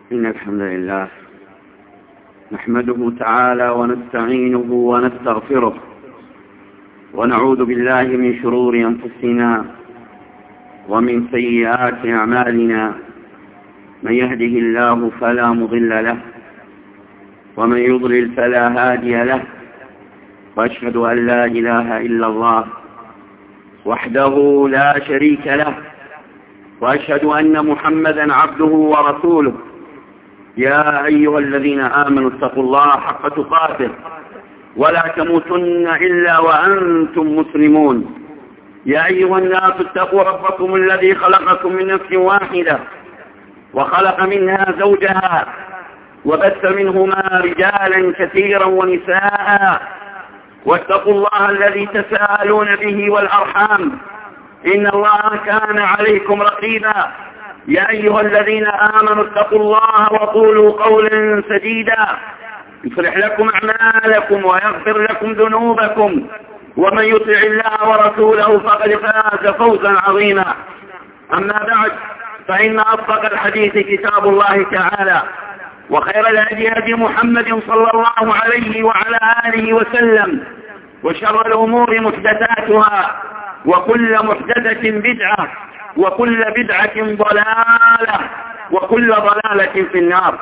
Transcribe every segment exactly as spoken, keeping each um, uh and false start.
إن الحمد لله نحمده تعالى ونستعينه ونستغفره ونعوذ بالله من شرور أنفسنا ومن سيئات أعمالنا. من يهده الله فلا مضل له ومن يضلل فلا هادي له، وأشهد أن لا إله إلا الله وحده لا شريك له، وأشهد أن محمدا عبده ورسوله. يا أيها الذين آمنوا اتقوا الله حق تقاته ولا تموتن إلا وأنتم مسلمون. يا أيها الناس اتقوا ربكم الذي خلقكم من نفس واحدة وخلق منها زوجها وبث منهما رجالا كثيرا ونساء، واتقوا الله الذي تساءلون به والأرحام إن الله كان عليكم رقيبا. يا أيها الذين آمنوا اتقوا الله وقولوا قولا سديدا يصلح لكم أعمالكم ويغفر لكم ذنوبكم، ومن يطع الله ورسوله فقد فاز فوزا عظيما. أما بعد، فإن أصدق الحديث كتاب الله تعالى، وخير الهدي هدي محمد صلى الله عليه وعلى آله وسلم، وشر الأمور محدثاتها، وكل محدثة بدعة، وكل بدعة ضلالة، وكل ضلالة في النار.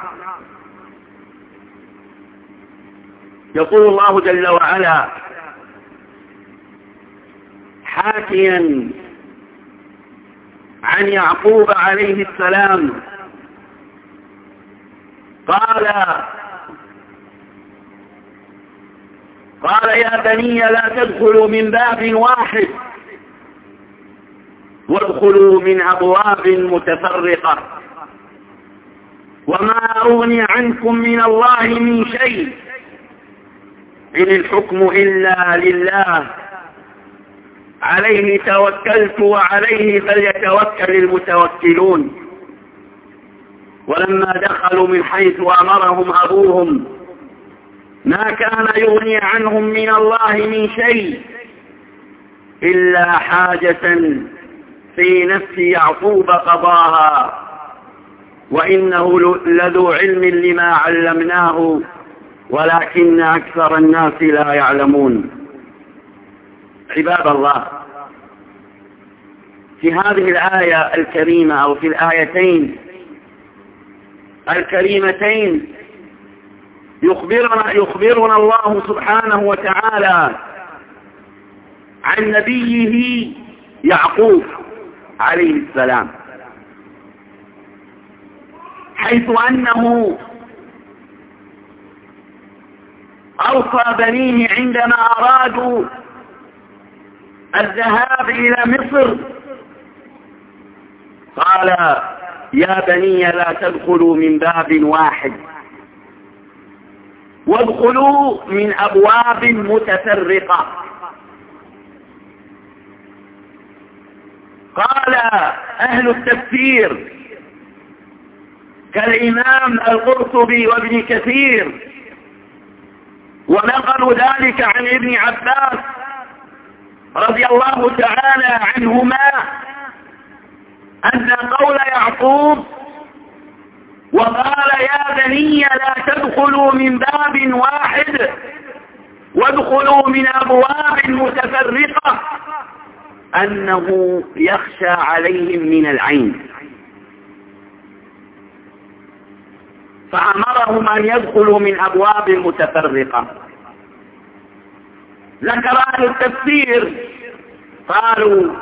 يقول الله جل وعلا حاكيا عن يعقوب عليه السلام قال قال يا بني لا تدخلوا من باب واحد وادخلوا من أبواب متفرقة، وما أغني عنكم من الله من شيء إن الحكم إلا لله عليه توكلت وعليه فليتوكل المتوكلون. ولما دخلوا من حيث أمرهم أبوهم ما كان يغني عنهم من الله من شيء إلا حاجة في نفس يعقوب قضاها، وإنه لذو علم لما علمناه ولكن أكثر الناس لا يعلمون. عباد الله، في هذه الآية الكريمة أو في الآيتين الكريمتين يخبرنا, يخبرنا الله سبحانه وتعالى عن نبيه يعقوب عليه السلام، حيث أنه أوصى بنيه عندما أرادوا الذهاب إلى مصر، قال يا بني لا تدخلوا من باب واحد وادخلوا من أبواب متفرقة. قال أهل التفسير كالإمام القرطبي وابن كثير ونقلوا ذلك عن ابن عباس رضي الله تعالى عنهما أن قول يعقوب وقال يا بني لا تدخلوا من باب واحد وادخلوا من أبواب متفرقة أنه يخشى عليهم من العين، فأمرهم أن يدخلوا من أبواب متفرقة. ذكر أهل التفسير قالوا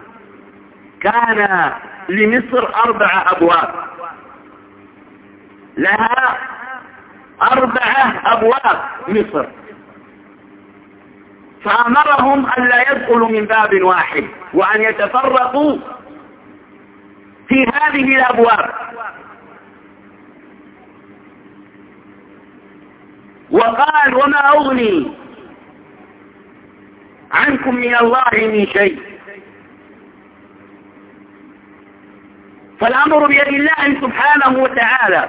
كان لمصر أربع أبواب، لها أربعة أبواب مصر، فأمرهم أن لا يدخلوا من باب واحد وأن يتفرقوا في هذه الأبواب. وقال وما أغني عنكم من الله من شيء. فالأمر بيد الله سبحانه وتعالى،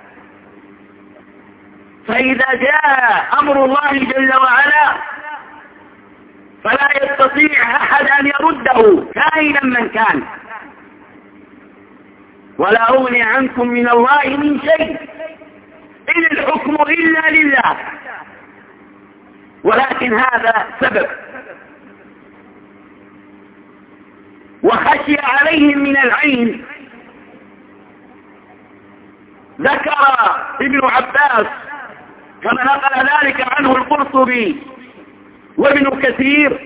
فإذا جاء أمر الله جل وعلا فلا يستطيع أحد أن يرده كائنا من كان. ولا أغني عنكم من الله من شيء إن الحكم إلا لله. ولكن هذا سبب. وخشي عليهم من العين. ذكر ابن عباس كما نقل ذلك عنه القرطبي وابن كثير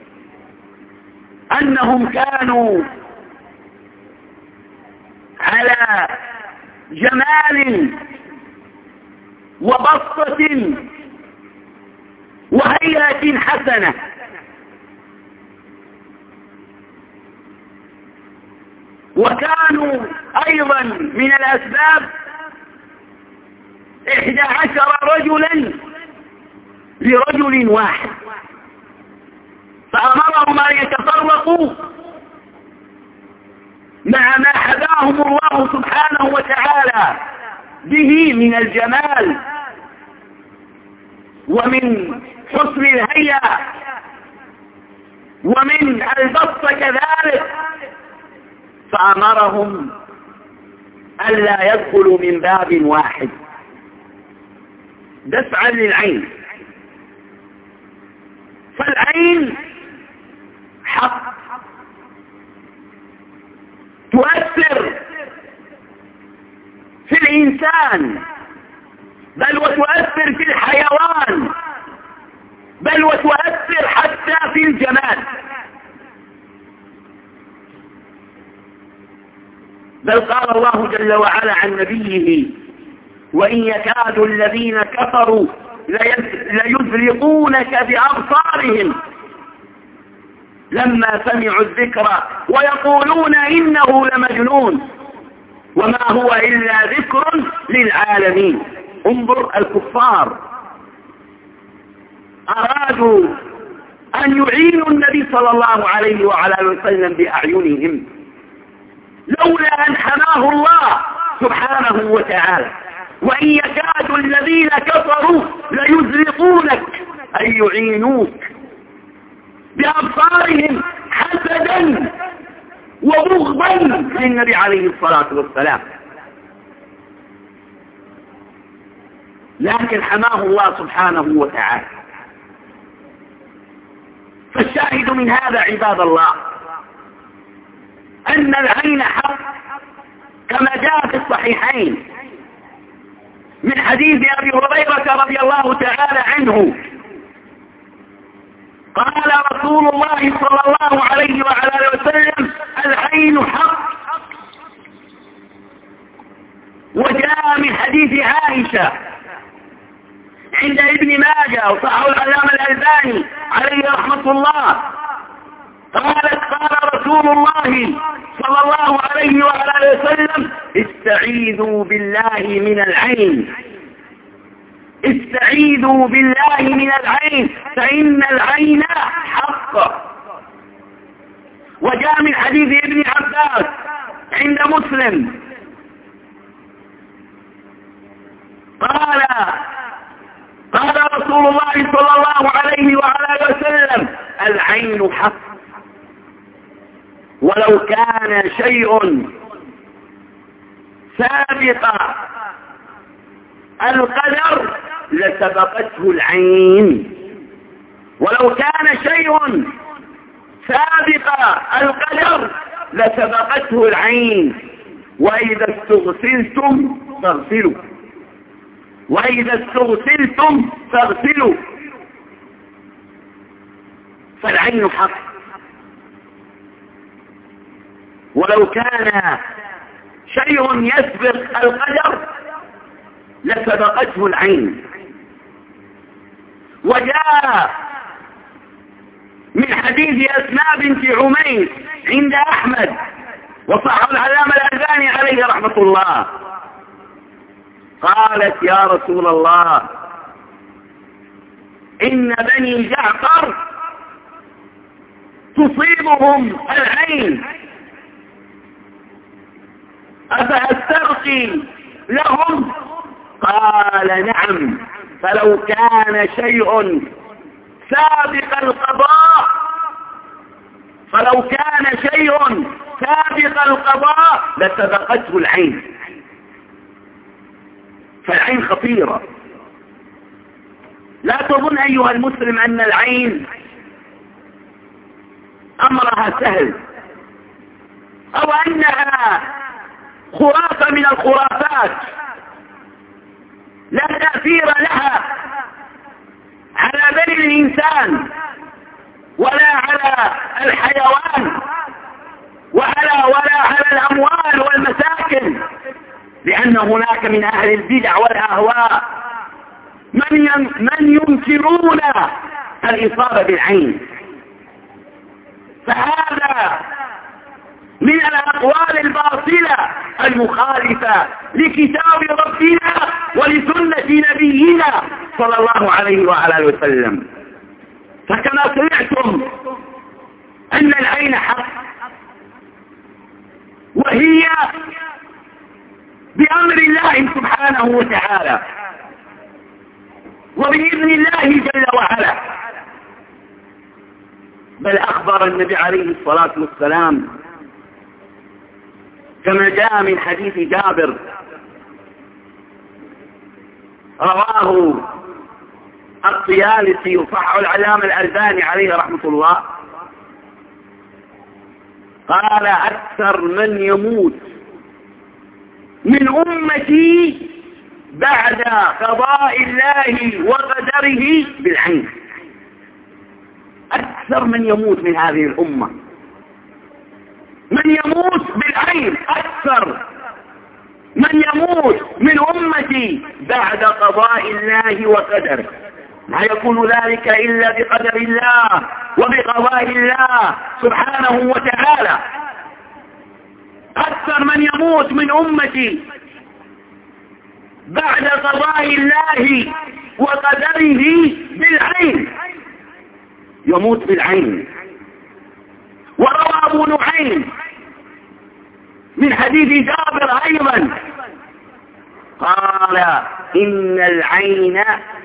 أنهم كانوا على جمال وبسطة وهيئة حسنة، وكانوا أيضا من الأسباب إحدى عشر رجلا لرجل واحد، فأمرهم أن يتفرقوا مع ما حداهم الله سبحانه وتعالى به من الجمال ومن حسن الهيئة ومن البسط كذلك، فأمرهم ألا يدخلوا من باب واحد دفعا للعين. فالعين حق تؤثر في الإنسان، بل وتؤثر في الحيوان، بل وتؤثر حتى في الجمال. بل قال الله جل وعلا عن نبيه: وإن يكاد الذين كفروا ليزلقونك بأبصارهم لما سمعوا الذكر ويقولون إنه لمجنون وما هو إلا ذكر للعالمين. انظر، الكفار أرادوا أن يعينوا النبي صلى الله عليه وعلى آله وسلم بأعينهم، لولا أن حماه الله سبحانه وتعالى. وإن يكاد الذين كفروا ليزلقونك أي يعينوك بأبصارهم حسدا وبغضا للنبي عليه الصلاة والسلام، لكن حماه الله سبحانه وتعالى. فالشاهد من هذا عباد الله أن العين حق، كما جاء في الصحيحين من حديث أبي هريرة رضي الله تعالى عنه قال رسول الله صلى الله عليه وعلى آله وسلم: العين حق. وجاء من حديث عائشة عند ابن ماجه وصححه العلامة الألباني عليه رحمة الله قالت: قال رسول الله صلى الله عليه وعلى آله وسلم: استعيذوا بالله من العين، استعيذوا بالله من العين فإن العين حق. وجاء من حديث ابن عباس عند مسلم قال قال رسول الله صلى الله عليه وعلى آله وسلم: العين حق، ولو كان شيء سابق القدر لسبقته العين، ولو كان شيء سابق القدر لسبقته العين. وإذا استغسلتم فاغسلوا، وإذا استغسلتم فاغسلوا. فالعين حق، ولو كان شيء يسبق القدر لسبقته العين. وجاء من حديث أسماء بنت عميس عند أحمد وصححه العلامة الألباني عليه رحمة الله قالت: يا رسول الله، إن بني جعفر تصيبهم العين، أفأسترقي لهم؟ قال: نعم. فلو كان شيء سابق القضاء فلو كان شيء سابق القضاء لسبقته العين. فالعين خطيرة. لا تظن أيها المسلم أن العين أمرها سهل أو أنها خرافة من الخرافات لا تأثير لها على بني الإنسان ولا على الحيوان ولا ولا على الأموال والمساكن، لأن هناك من أهل البدع والأهواء من من ينكرون الإصابة بالعين. فهذا من الأقوال الباطلة المخالفة لكتاب ربنا ولسنة نبينا صلى الله عليه وعلى آله وسلم. فكما سمعتم أن العين حق، وهي بأمر الله سبحانه وتعالى وبإذن الله جل وعلا. بل أخبر النبي عليه الصلاة والسلام كما جاء من حديث جابر رواه الطيالسي وصححه العلامة الألباني عليه رحمة الله، قال: أكثر من يموت من أمتي بعد قضاء الله وقدره بالعين. أكثر من يموت من هذه الأمة من يموت بالعين، أكثر من يموت من أمتي بعد قضاء الله وقدره. لا يكون ذلك إلا بقدر الله وبقضاء الله سبحانه وتعالى. أكثر من يموت من أمتي بعد قضاء الله وقدره بالعين، يموت بالعين. وروى أبو نعيم من حديث جابر أيضا قال: إن العين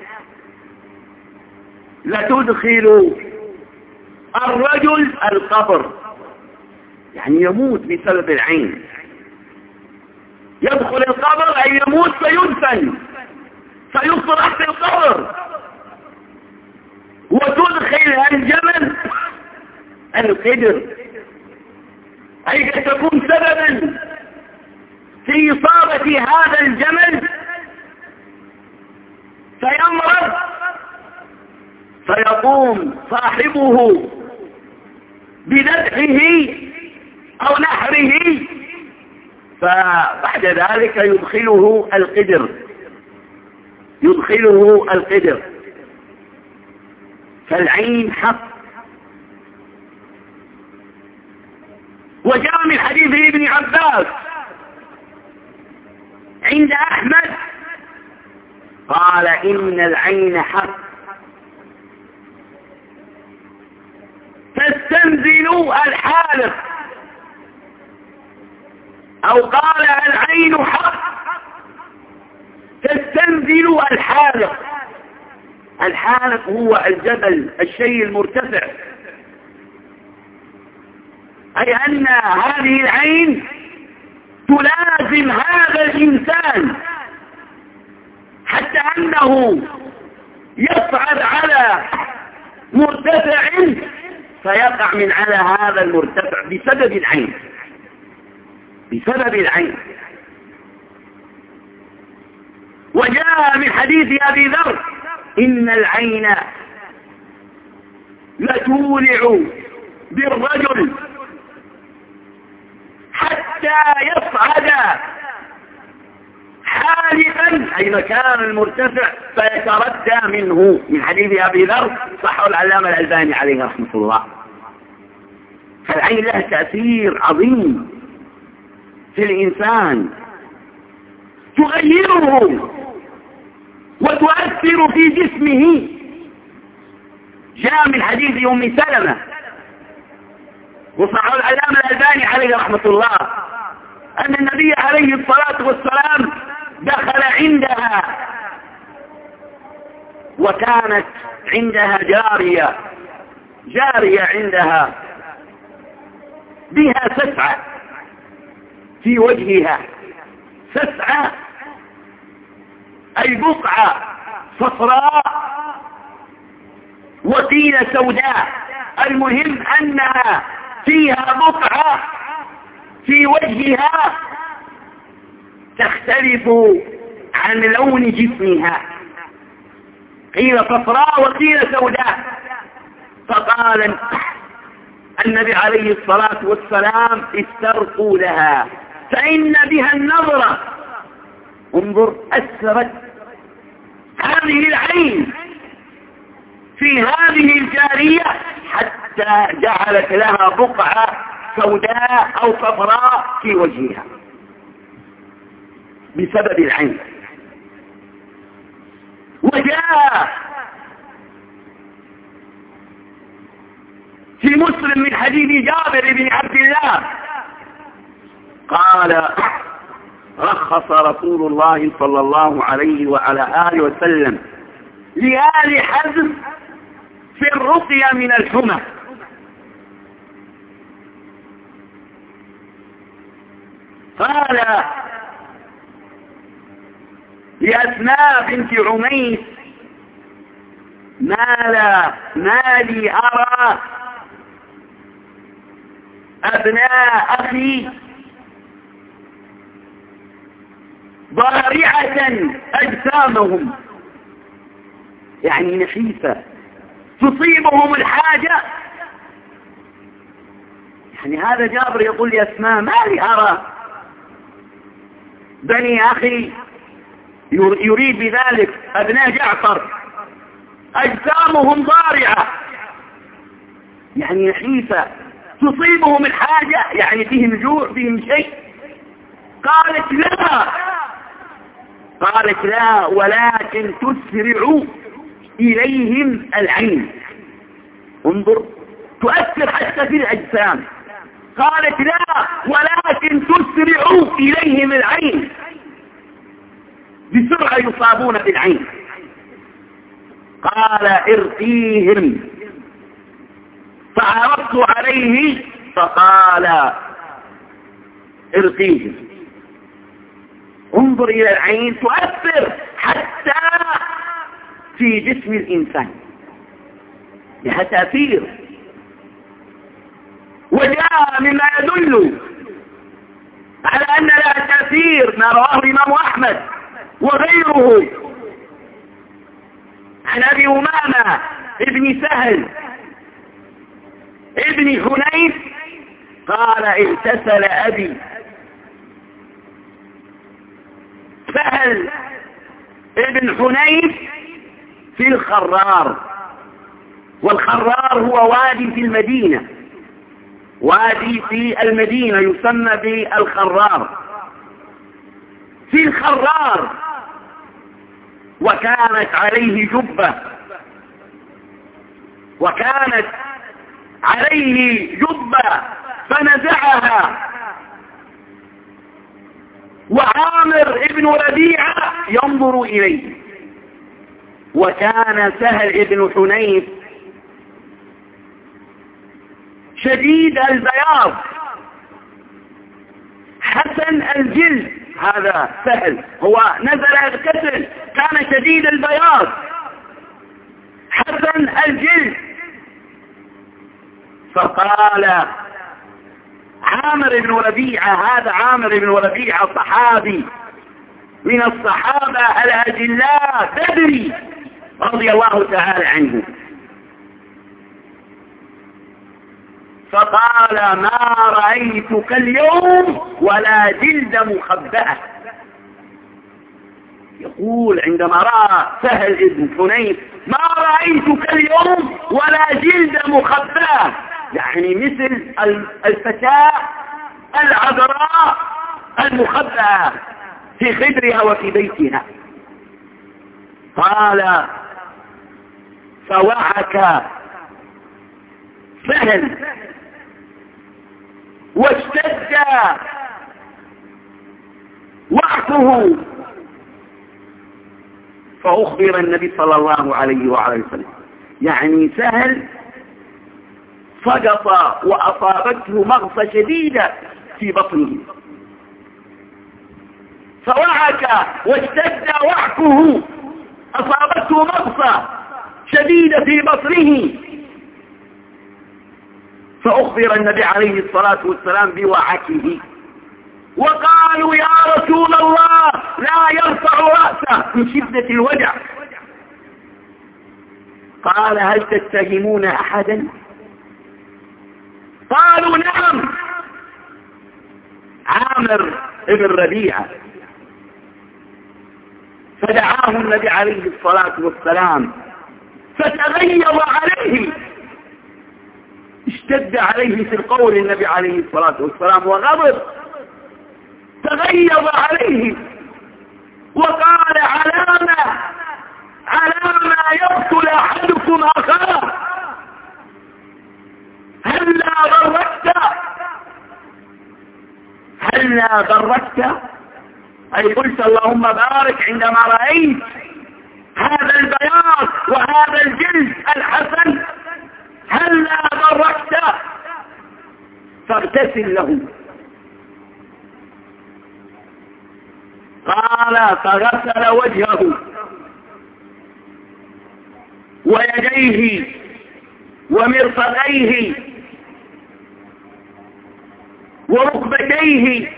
لتدخل الرجل القبر، يعني يموت بسبب العين. يدخل القبر أي يموت فيدفن فيصرح في القبر. وتدخل الجمل القدر، أي قد تكون سببا في إصابة هذا الجمل فيمرض فيقوم صاحبه بذبحه أو نحره، فبعد ذلك يدخله القدر يدخله القدر. فالعين حق. وجاء من حديث ابن عباس عند أحمد قال: إن العين حق تستنزل الحالق، أو قال: العين حق تستنزل الحالق. الحالق هو الجبل، الشيء المرتفع، أي أن هذه العين تلازم هذا الإنسان حتى أنه يصعد على مرتفع فيقع من على هذا المرتفع بسبب العين بسبب العين. وجاء من حديث أبي ذر: إن العين لتولع بالرجل حتى يصعد حالقا، أي مكان المرتفع، فيتردى منه. من حديث أبي ذر صححه العلامة الألباني عليه رحمة الله. فالعين لها تأثير عظيم في الإنسان، تغيره وتؤثر في جسمه. جاء من حديث أم سلمة وصححه العلامة الألباني عليه رحمة الله أن النبي عليه الصلاة والسلام دخل عندها وكانت عندها جارية جارية عندها بها سسعة في وجهها، سسعة أي بقعة صفراء وقيل سوداء، المهم أنها فيها بقعة في وجهها تختلف عن لون جسمها، قيل صفراء وقيل سوداء. فقال النبي عليه الصلاة والسلام استرقوا لها فإن بها النظرة. انظر، أثرت هذه العين في هذه الجارية حتى جعلت لها بقعة سوداء أو صفراء في وجهها بسبب العين. وجاء في مسلم من حديث جابر بن عبد الله قال رخص رسول الله صلى الله عليه وعلى آله وسلم لآل حزم في الرقية من الحمى. قال لأسماء بنت عميس ما لا ما لي أرى أبناء أخي ضارعة أجسامهم، يعني نحيفة تصيبهم الحاجة. يعني هذا جابر يقول لي أسماء ما لي أرى بني أخي، يريد بذلك أبناء جعفر أجسامهم ضارعة، يعني نحيفة تصيبهم الحاجة، يعني فيهم جوع فيهم شيء. قالت لا قالت لا ولكن تسرع إليهم العين. انظر، تؤثر حتى في الأجسام. قالت لا ولكن تسرع إليهم العين، بسرعة يصابون بالعين. قال ارقيهم، فعرضت عليه فقال ارقيهم. انظر إلى العين، تؤثر حتى في جسم الإنسان، لها تأثير. وجاء مما يدل على أن لها تأثير ما رواه الإمام أحمد وغيره عن أبي أمامة ابن سهل ابن حنيف قال اغتسل أبي سهل ابن حنيف في الخرار، والخرار هو وادي في المدينة، وادي في المدينة يسمى بالخرار، في الخرار. وكانت عليه جبة وكانت عليه جبة فنزعها، وعامر ابن ربيعة ينظر إليه. وكان سهل ابن حنيف شديد البياض حسن الجلد، هذا سهل هو نزل يغتسل كان شديد البياض حسن الجلد. فقال عامر بن ربيعة، هذا عامر بن ربيعة صحابي من الصحابة الأجلاء بدري رضي الله تعالى عنه، فقال ما رأيتك اليوم ولا جلد مخبأة. يقول عندما رأى سهل ابن حنيف ما رأيتك اليوم ولا جلد مخبأة، يعني مثل الفتاة العذراء المخبأة في خدرها وفي بيتها. قال فوعك سهل واشتد وعكه، فأخبر النبي صلى الله عليه وعلى وسلم، يعني سهل سقط وأصابته مغصة شديدة في بطنه، فوعك واشتد وعكه، أصابته مغصة شديدة في بطنه، فأخبر النبي عليه الصلاة والسلام بوعكه، وقالوا يا رسول الله لا يرفع رأسه من شدة الوجع. قال هل تتهمون أحدا؟ قالوا نعم، عامر ابن ربيعة. فدعاه النبي عليه الصلاة والسلام فتغيظ عليه، اشتد عليه في القول النبي عليه الصلاة والسلام وغضب، تغيظ عليه وقال علامة علامة يقتل أحدكم أخاه، هلا ضربت هلا ضربت أي قلت اللهم بارك عندما رأيت هذا البياض وهذا الجلد الحسن، هلا ضربت فاغتسل له. قال فغسل وجهه ويديه ومرفقيه وركبتيه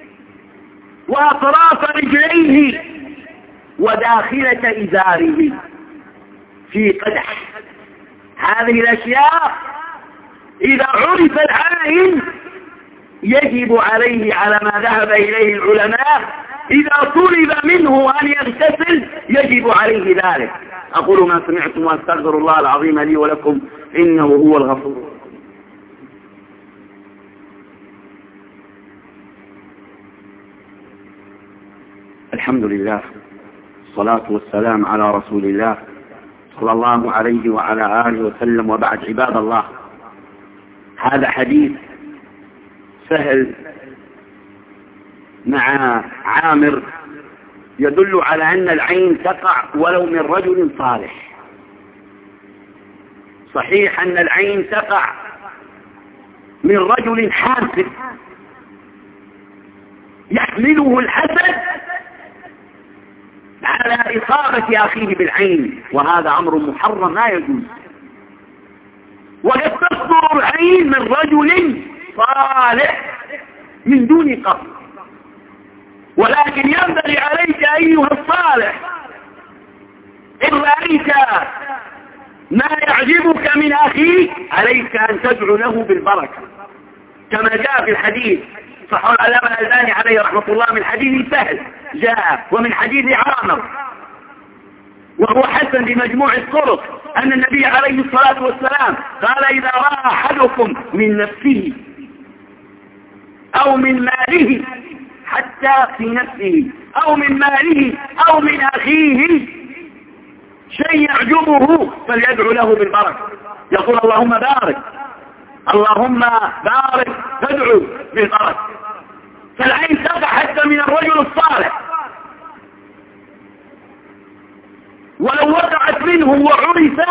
وأطراف رجليه وداخلة إزاره في قدح. هذه الأشياء إذا عرف العائن يجب عليه على ما ذهب إليه العلماء، إذا طلب منه أن يغتسل يجب عليه ذلك. أقول ما سمعتم وأستغفر الله العظيم لي ولكم إنه هو الغفور. الحمد لله، الصلاة والسلام على رسول الله صلى الله عليه وعلى آله وسلم، وبعد. عباد الله، هذا حديث سهل مع عامر يدل على أن العين تقع ولو من رجل صالح. صحيح أن العين تقع من رجل حاسد يحمله الحسد على إصابة أخيه بالعين، وهذا أمر محرم لا يجوز. وقد تصدر العين من رجل صالح من دون قصد، ولكن ينبغي عليك أيها الصالح إن رأيت ما يعجبك من أخيك عليك أن تدعو له بالبركة، كما جاء في الحديث صحيح العلامة الألباني عليه رحمة الله من حديث سهل جاء ومن حديث عامر، وهو حسن بمجموع الطرق، أن النبي عليه الصلاة والسلام قال إذا رأى أحدكم من نفسه أو من ماله، حتى في نفسه أو من ماله أو من أخيه شيء يعجبه فليدعو له بالبركة، يقول اللهم بارك اللهم بارك، تدعو بالبركة. فالعين تقع حتى من الرجل الصالح، ولو وقعت منه وعرف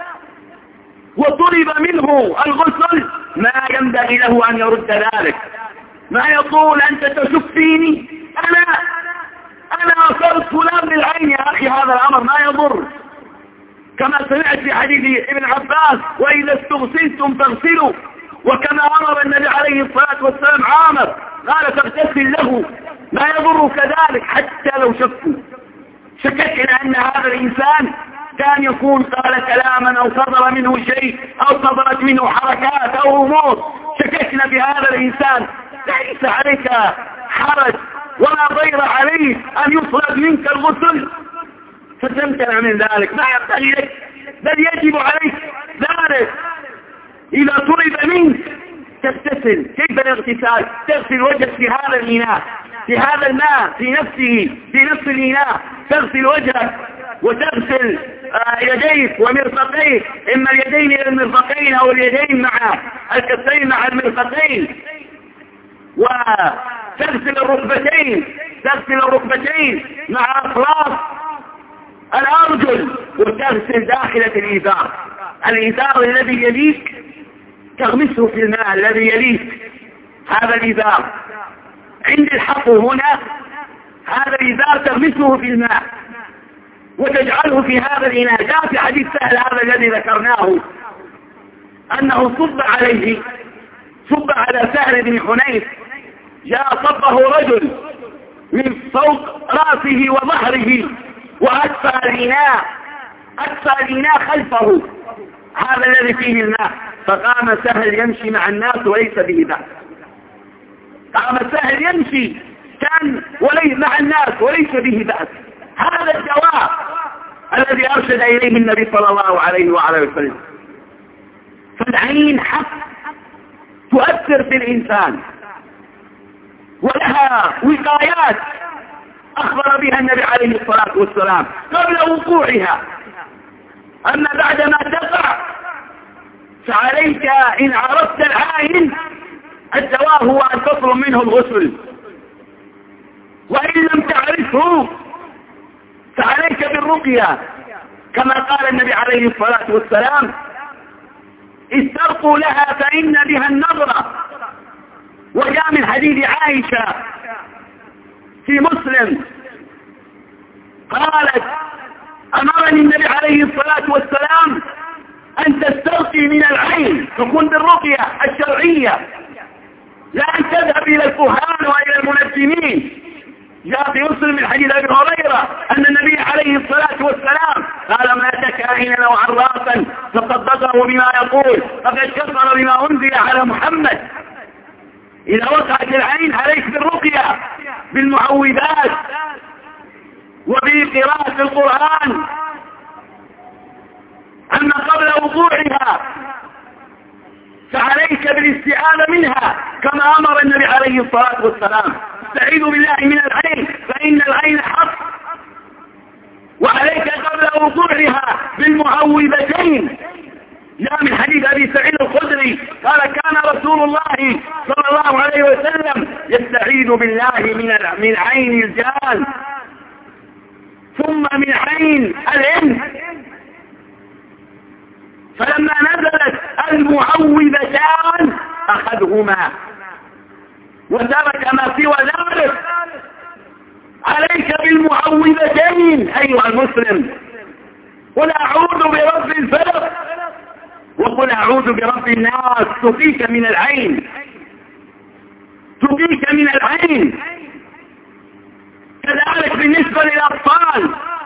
وطلب منه الغسل ما ينبغي له أن يرد ذلك، ما يقول أنت تشفيني، أنا أنا أصرت فلان بالعين يا أخي، هذا الأمر ما يضر، كما سمعت في حديث ابن عباس وإذا استغسلتم فاغسلوا، وكما أمر النبي عليه الصلاة والسلام عامر قال تغتسل له، ما يضر كذلك حتى لو شكوا. شككنا أن هذا الإنسان كان يكون قال كلاما أو صدر منه شيء أو صدرت منه حركات أو أمور، شككنا بهذا الإنسان، ليس عليك حرج ولا ضير عليه أن يطلب منك الغسل فتمتنع من ذلك، ما ينبغي لك، بل يجب عليك ذلك. إذا طلب منك تغتسل، كيف الاغتسال؟ تغسل وجهك في هذا الإناء، في هذا الماء، في نفسه، في نفس الإناء، تغسل وجهك وتغسل يديك ومرفقيك، إما اليدين إلى المرفقين أو اليدين مع الكفين مع المرفقين، وتغسل الركبتين، تغسل الركبتين مع أطراف الأرجل، وتغسل داخلة الإزار، الإزار الذي يليك تغمسه في الماء الذي يليك هذا الإزار، عند الحق هنا هذا الإزار تغمسه في الماء وتجعله في هذا الإناء. جاء في حديث سهل هذا الذي ذكرناه أنه صب عليه، صب على سهل بن حنيف، جاء صبه رجل من فوق رأسه وظهره وأكفى الإناء، أكفى الإناء خلفه هذا الذي فيه الماء، فقام سهل يمشي مع الناس وليس به بأس. قام سهل يمشي كان وليس مع الناس وليس به بأس. هذا الدواء الذي أرشد إليه النبي صلى الله عليه وعلى وسلم. فالعين حق تؤثر في الإنسان ولها وقايات أخبر بها النبي عليه الصلاة والسلام قبل وقوعها. أما بعدما تقع فعليك إن عرفت العين الدواء هو أن تطلب منه الغسل، وإن لم تعرفه فعليك بالرقية كما قال النبي عليه الصلاة والسلام استرقوا لها فإن بها النظرة. وجاء من حديث عائشة في مسلم قالت أمرني النبي عليه الصلاة والسلام أن تسترقي من العين، تكون بالرقية الشرعية، لا أن تذهب إلى الكهان وإلى المنجمين. جاء في مسلم من حديث أبي هريرة أن النبي عليه الصلاة والسلام قال ما تكاهنا أو عرافا فصدقه بما يقول فقد كفر بما أنزل على محمد. إذا وقعت العين عليك بالرقية بالمعوذات وبقراءة القرآن. أما قبل وقوعها فعليك بالاستعاذة منها كما أمر النبي عليه الصلاة والسلام استعيذوا بالله من العين فإن العين حق. وعليك قبل وقوعها بالمعوذتين. جاء من حديث أبي سعيد الخدري قال كان رسول الله صلى الله عليه وسلم يستعيذ بالله من من عين الجان ثم من عين الإنس. فلما نزلت المعوذتان أخذهما وترك ما سوى ذلك. عليك بالمعوذتين أيها المسلم. قل أعوذ برب الفلق وقل أعوذ برب الناس تقيك من العين، تقيك من العين. كذلك بالنسبة للأطفال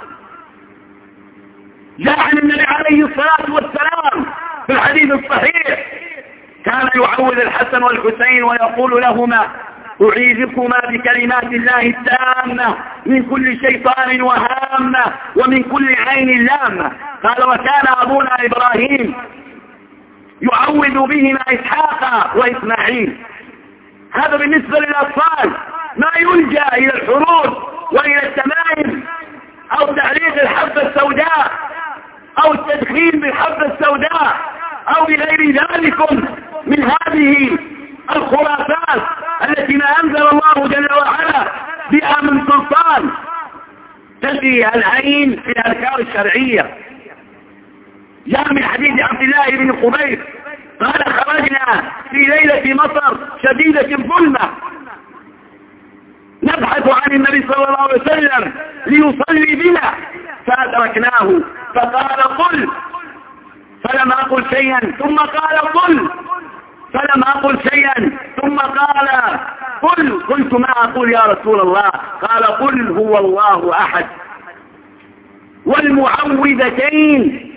جاء عن النبي عليه الصلاة والسلام في الحديث الصحيح كان يعوذ الحسن والحسين ويقول لهما أعيذكما بكلمات الله التامة من كل شيطان وهامة ومن كل عين لامة. قال وكان أبونا إبراهيم يعوذ بهما إسحاق وإسماعيل. هذا بالنسبة للأطفال. ما يلجأ إلى الحروب وإلى التمائم أو تعليق الحبة السوداء أو التدخين بالحبة السوداء أو بغير ذلك من هذه الخرافات التي ما أنزل الله جل وعلا بها من سلطان. تجي العين في الأذكار الشرعية. جاء من حديث عبد الله بن قبيس قال خرجنا في ليلة مطر شديدة الظلمة نبحث عن النبي صلى الله عليه وسلم ليصلي بنا فأدركناه فقال قل فلم أقل شيئا ثم قال قل فلم أقل شيئا ثم قال قل قلت ما أقول يا رسول الله قال قل هو الله أحد والمعوذتين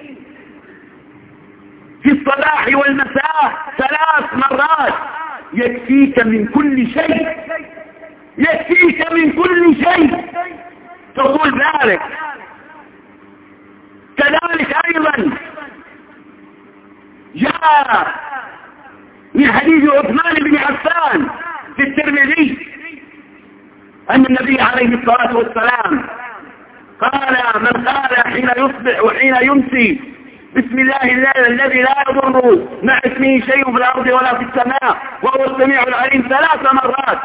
في الصباح والمساء ثلاث مرات يكفيك من كل شيء، يكفيك من كل شيء تقول ذلك. كذلك أيضا جاء من حديث عثمان بن عفان في الترمذي أن النبي عليه الصلاة والسلام قال من قال حين يصبح وحين يمسي بسم الله الذي لا يضر مع اسمه شيء في الأرض ولا في السماء وهو السميع العليم ثلاث مرات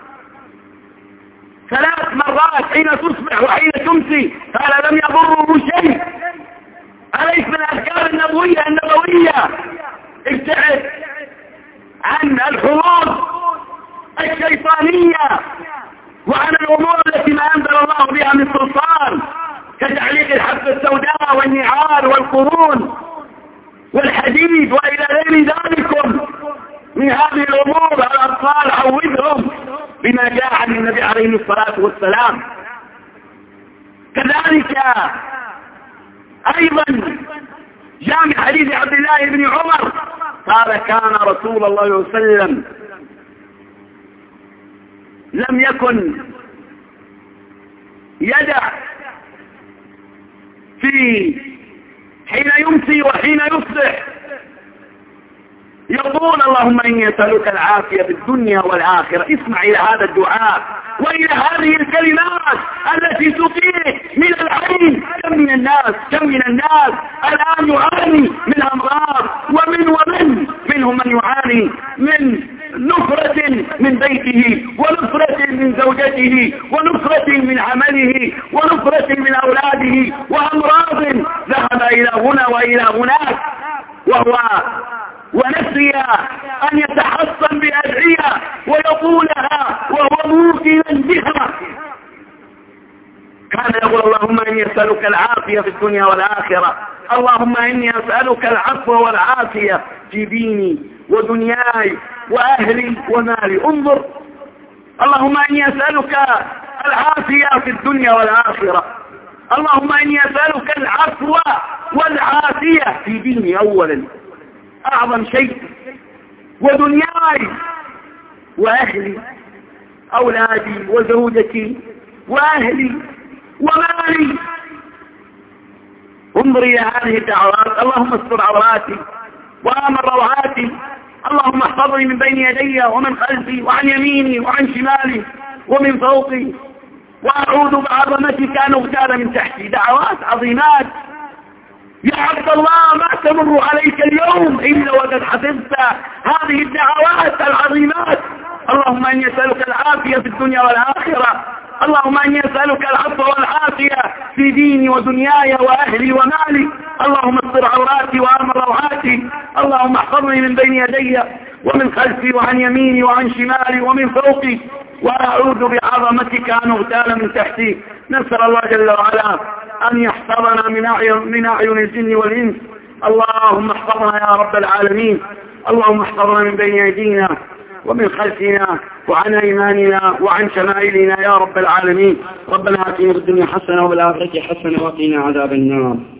ثلاث مرات حين تصبح وحين تمسي قال لم يضره شيء. عليك من الأذكار النبوية النبوية ابتعد عن الحظوظ الشيطانية وعن الأمور التي ما أنزل الله بها من سلطان، كتعليق الحبة السوداء والنعال والقرون والحديد وإلى غير ذلكم من هذه الأمور. الأطفال عودهم بما جاء عن النبي عليه الصلاة والسلام. كذلك أيضا جاء من حديث عبد الله بن عمر قال كان رسول الله صلى الله عليه وسلم لم يكن يدع في حين يمسي وحين يصبح يقول اللهم إني أسألك العافية في الدنيا والآخرة. اسمع إلى هذا الدعاء وإلى هذه الكلمات التي تطيع من العين. كم من الناس كم من الناس الآن يعاني من أمراض، ومن ومن منهم من يعاني من نفرة من بيته، ونفرة من زوجته، ونفرة من عمله، ونفرة من أولاده، وأمراض ذهب إلى هنا وإلى هناك، وهو ونسي أن يتحصن بأدعية ويقولها وهو موقنا بها. كان يقول اللهم إني أسألك العافية في الدنيا والآخرة، اللهم إني أسألك العفو والعافية في ديني ودنياي وأهلي ومالي. انظر، اللهم إني أسألك العافية في الدنيا والآخرة، اللهم إني أسألك العفو والعافية في ديني أولا أعظم شيء، ودنياي وأهلي، أولادي وزوجتي وأهلي ومالي. انظر إلى هذه الدعوات. اللهم استر عوراتي وآمن روعاتي، اللهم احفظني من بين يدي ومن خلفي وعن يميني وعن شمالي ومن فوقي، وأعوذ بعظمتك أن أغتال من تحتي. دعوات عظيمات يا عبد الله، ما تمر عليك اليوم إلا وقد حفظت هذه الدعوات العظيمات. اللهم إني أسألك العافية في الدنيا والآخرة، اللهم إني أسألك العفو والعافية في ديني ودنياي وأهلي ومالي، اللهم استر عوراتي وآمن روعاتي، اللهم احفظني من بين يدي ومن خلفي وعن يميني وعن شمالي ومن فوقي، وأعوذ بعظمتك أن أغتال من تحتي. نسأل الله جل وعلا أن يحفظنا من أعين, من أعين الجن والإنس. اللهم احفظنا يا رب العالمين، اللهم احفظنا من بين أيدينا ومن خلفنا وعن أيماننا وعن شمائلنا يا رب العالمين. ربنا آتنا في الدنيا حسنة وفي الآخرة حسنة وقنا عذاب النار.